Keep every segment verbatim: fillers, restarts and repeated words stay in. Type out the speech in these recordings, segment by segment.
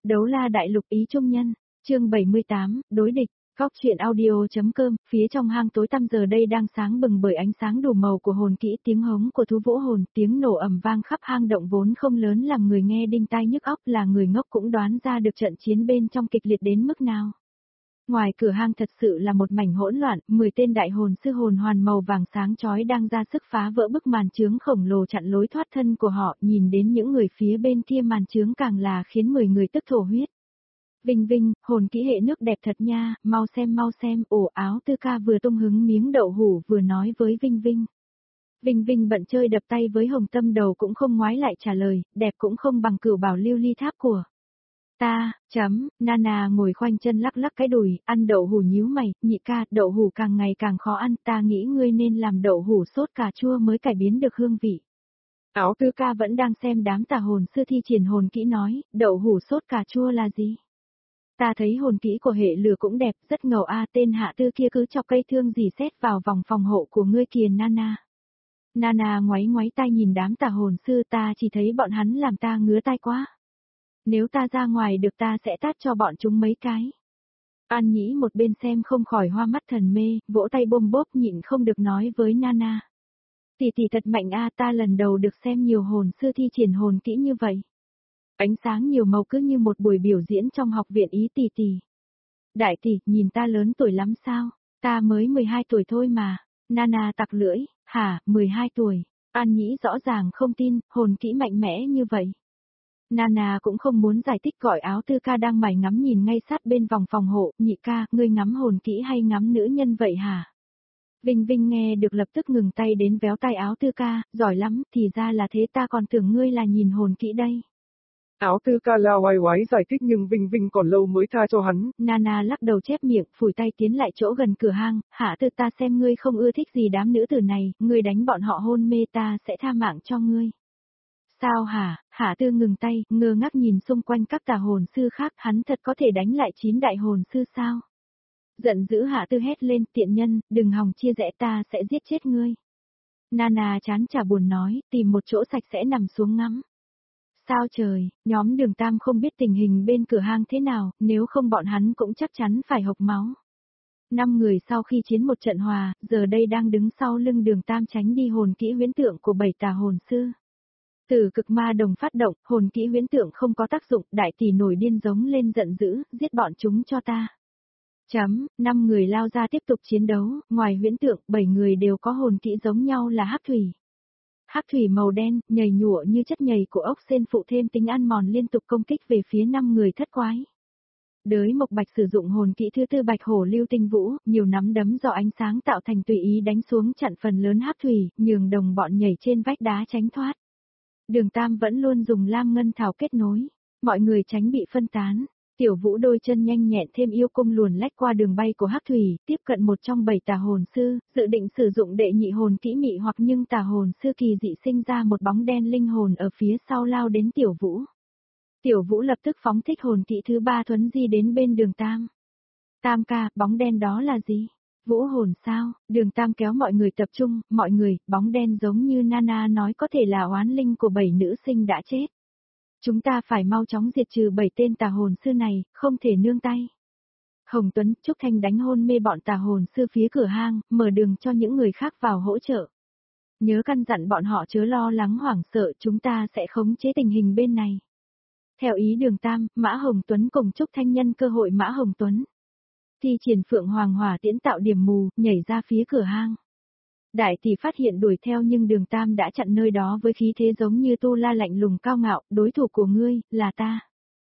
Đấu la đại lục ý trung nhân, chương bảy mươi tám, đối địch, góc truyện audio.com, phía trong hang tối tăm giờ đây đang sáng bừng bởi ánh sáng đủ màu của hồn kỹ, tiếng hống của thú vũ hồn, tiếng nổ ầm vang khắp hang động vốn không lớn làm người nghe đinh tai nhức óc, là người ngốc cũng đoán ra được trận chiến bên trong kịch liệt đến mức nào. Ngoài cửa hang thật sự là một mảnh hỗn loạn, mười tên đại hồn sư hồn hoàn màu vàng sáng chói đang ra sức phá vỡ bức màn chướng khổng lồ chặn lối thoát thân của họ, nhìn đến những người phía bên kia màn chướng càng là khiến mười người tức thổ huyết. Vinh Vinh, hồn kỹ hệ nước đẹp thật nha, mau xem mau xem, ổ áo tư ca vừa tung hứng miếng đậu hủ vừa nói với Vinh Vinh. Vinh Vinh bận chơi đập tay với hồng tâm đầu cũng không ngoái lại trả lời, đẹp cũng không bằng cửu bảo lưu ly tháp của ta, chấm, Nana ngồi khoanh chân lắc lắc cái đùi, ăn đậu hủ nhíu mày, nhị ca, đậu hủ càng ngày càng khó ăn, ta nghĩ ngươi nên làm đậu hủ sốt cà chua mới cải biến được hương vị. Áo tư ca vẫn đang xem đám tà hồn sư thi triển hồn kỹ nói, đậu hủ sốt cà chua là gì? Ta thấy hồn kỹ của hệ lửa cũng đẹp, rất ngầu a, tên hạ tư kia cứ chọc cây thương gì xét vào vòng phòng hộ của ngươi kìa Nana. Nana ngoáy ngoáy tai nhìn đám tà hồn sư, ta chỉ thấy bọn hắn làm ta ngứa tai quá. Nếu ta ra ngoài được ta sẽ tát cho bọn chúng mấy cái. An Nhĩ một bên xem không khỏi hoa mắt thần mê, vỗ tay bôm bốp nhịn không được nói với Nana. Tỷ tỷ thật mạnh a, ta lần đầu được xem nhiều hồn sư thi triển hồn kỹ như vậy. Ánh sáng nhiều màu cứ như một buổi biểu diễn trong học viện ý tỷ tỷ. Đại tỷ, nhìn ta lớn tuổi lắm sao? Ta mới mười hai tuổi thôi mà. Nana tặc lưỡi, hả, mười hai tuổi. An Nhĩ rõ ràng không tin, hồn kỹ mạnh mẽ như vậy. Nana cũng không muốn giải thích, gọi áo tư ca đang mải ngắm nhìn ngay sát bên vòng phòng hộ, nhị ca, ngươi ngắm hồn kỹ hay ngắm nữ nhân vậy hả? Vinh Vinh nghe được lập tức ngừng tay đến véo tay áo tư ca, giỏi lắm, thì ra là thế, ta còn tưởng ngươi là nhìn hồn kỹ đây. Áo tư ca la oai oái giải thích nhưng Vinh Vinh còn lâu mới tha cho hắn. Nana lắc đầu chép miệng, phủi tay tiến lại chỗ gần cửa hang, hạ tư ta xem ngươi không ưa thích gì đám nữ tử này, ngươi đánh bọn họ hôn mê ta sẽ tha mạng cho ngươi. Sao hả? Hạ tư ngừng tay, ngơ ngác nhìn xung quanh các tà hồn sư khác, hắn thật có thể đánh lại chín đại hồn sư sao? Giận dữ Hạ tư hét lên, tiện nhân, đừng hòng chia rẽ, ta sẽ giết chết ngươi. Nana chán chả buồn nói, tìm một chỗ sạch sẽ nằm xuống ngắm. Sao trời, nhóm Đường Tam không biết tình hình bên cửa hang thế nào, nếu không bọn hắn cũng chắc chắn phải hộc máu. Năm người sau khi chiến một trận hòa, giờ đây đang đứng sau lưng Đường Tam tránh đi hồn kỹ huyễn tượng của bảy tà hồn sư. Từ cực ma đồng phát động, hồn kỹ huyễn tượng không có tác dụng, đại tỷ nổi điên giống lên giận dữ, giết bọn chúng cho ta. Chấm, năm người lao ra tiếp tục chiến đấu, ngoài huyễn tượng, bảy người đều có hồn kỹ giống nhau là hắc thủy. Hắc thủy màu đen, nhầy nhụa như chất nhầy của ốc sên phụ thêm tính ăn mòn liên tục công kích về phía năm người thất quái. Đới Mộc Bạch sử dụng hồn kỹ thứ tư Bạch Hổ Lưu Tinh Vũ, nhiều nắm đấm do ánh sáng tạo thành tùy ý đánh xuống chặn phần lớn hắc thủy, nhường đồng bọn nhảy trên vách đá tránh thoát. Đường Tam vẫn luôn dùng lam ngân thảo kết nối, mọi người tránh bị phân tán. Tiểu Vũ đôi chân nhanh nhẹn thêm yêu cung luồn lách qua đường bay của hắc thủy, tiếp cận một trong bảy tà hồn sư, dự định sử dụng đệ nhị hồn kỹ mị hoặc, nhưng tà hồn sư kỳ dị sinh ra một bóng đen linh hồn ở phía sau lao đến Tiểu Vũ. Tiểu Vũ lập tức phóng thích hồn kỹ thứ ba thuấn di đến bên Đường Tam. Tam ca, bóng đen đó là gì? Vũ hồn sao? Đường Tam kéo mọi người tập trung, mọi người, bóng đen giống như Nana nói có thể là oán linh của bảy nữ sinh đã chết. Chúng ta phải mau chóng diệt trừ bảy tên tà hồn sư này, không thể nương tay. Hồng Tuấn, Trúc Thanh đánh hôn mê bọn tà hồn sư phía cửa hang, mở đường cho những người khác vào hỗ trợ. Nhớ căn dặn bọn họ chớ lo lắng hoảng sợ, chúng ta sẽ khống chế tình hình bên này. Theo ý Đường Tam, Mã Hồng Tuấn cùng Trúc Thanh nhân cơ hội Mã Hồng Tuấn. Thi triển Phượng Hoàng Hỏa Tiễn tạo điểm mù, nhảy ra phía cửa hang. Đại tỷ phát hiện đuổi theo nhưng Đường Tam đã chặn nơi đó với khí thế giống như tu la lạnh lùng cao ngạo, đối thủ của ngươi, là ta.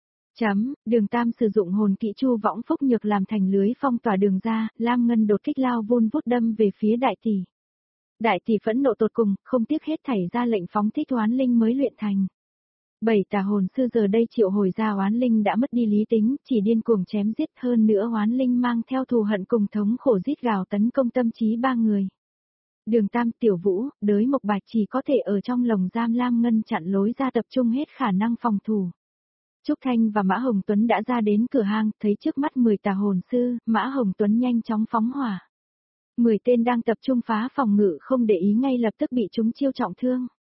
Chấm, Đường Tam sử dụng hồn kỹ Chu Võng Phúc Nhược làm thành lưới phong tỏa đường ra, lam ngân đột kích lao vun vút đâm về phía đại tỷ. Đại tỷ phẫn nộ tột cùng, không tiếc hết thảy ra lệnh phóng thích oán linh mới luyện thành. Bảy tà hồn sư giờ đây triệu hồi ra oán linh đã mất đi lý tính, chỉ điên cuồng chém giết, hơn nữa oán linh mang theo thù hận cùng thống khổ rít gào tấn công tâm trí ba người. Đường Tam, Tiểu Vũ, Đới Mộc Bạch chỉ có thể ở trong lồng giam lam ngân chặn lối ra tập trung hết khả năng phòng thủ. Trúc Thanh và Mã Hồng Tuấn đã ra đến cửa hang, thấy trước mắt mười tà hồn sư, Mã Hồng Tuấn nhanh chóng phóng hỏa. Mười tên đang tập trung phá phòng ngự không để ý ngay lập tức bị chúng chiêu trọng thương.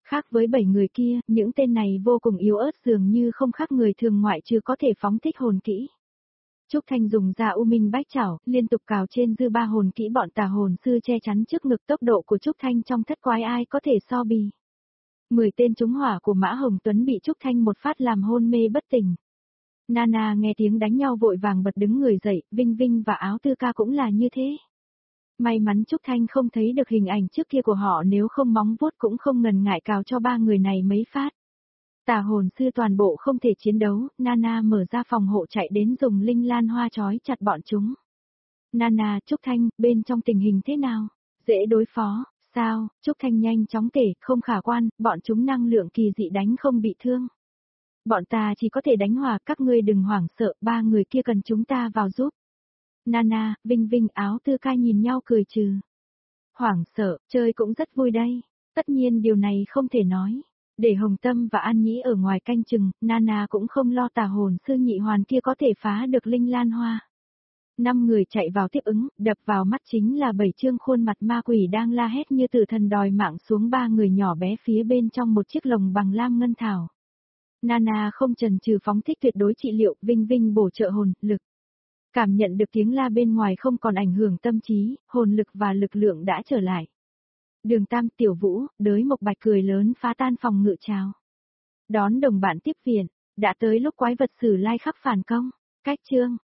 Khác với bảy người kia, những tên này vô cùng yếu ớt dường như không khác người thường ngoại trừ có thể phóng thích hồn kỹ. Trúc Thanh dùng ra U Minh Bách Chảo, liên tục cào trên dư ba hồn kỹ bọn tà hồn sư che chắn trước ngực, tốc độ của Trúc Thanh trong thất quái ai có thể so bì. Mười tên trúng hỏa của Mã Hồng Tuấn bị Trúc Thanh một phát làm hôn mê bất tỉnh. Nana nghe tiếng đánh nhau vội vàng bật đứng người dậy, Vinh Vinh và Áo Tư Ca cũng là như thế. May mắn Trúc Thanh không thấy được hình ảnh trước kia của họ, nếu không móng vuốt cũng không ngần ngại cào cho ba người này mấy phát. Tà hồn sư toàn bộ không thể chiến đấu, Nana mở ra phòng hộ chạy đến dùng linh lan hoa trói chặt bọn chúng. Nana, Trúc Thanh, bên trong tình hình thế nào? Dễ đối phó, sao? Trúc Thanh nhanh chóng kể, không khả quan, bọn chúng năng lượng kỳ dị đánh không bị thương. Bọn ta chỉ có thể đánh hòa, các ngươi đừng hoảng sợ, ba người kia cần chúng ta vào giúp. Nana, Vinh Vinh, Áo Tư Ca nhìn nhau cười trừ. Hoảng sợ, chơi cũng rất vui đây. Tất nhiên điều này không thể nói. Để Hồng Tâm và An Nhĩ ở ngoài canh chừng, Nana cũng không lo tà hồn sư nhị hoàn kia có thể phá được linh lan hoa. Năm người chạy vào tiếp ứng, đập vào mắt chính là bảy trương khuôn mặt ma quỷ đang la hét như tử thần đòi mạng xuống ba người nhỏ bé phía bên trong một chiếc lồng bằng lam ngân thảo. Nana không chần chừ phóng thích tuyệt đối trị liệu, Vinh Vinh bổ trợ hồn, lực. Cảm nhận được tiếng la bên ngoài không còn ảnh hưởng tâm trí, hồn lực và lực lượng đã trở lại. Đường Tam, Tiểu Vũ, Đới Mộc Bạch cười lớn phá tan phòng ngự chào. Đón đồng bạn tiếp viện, đã tới lúc quái vật Sử Lai khắc phản công. Cách chương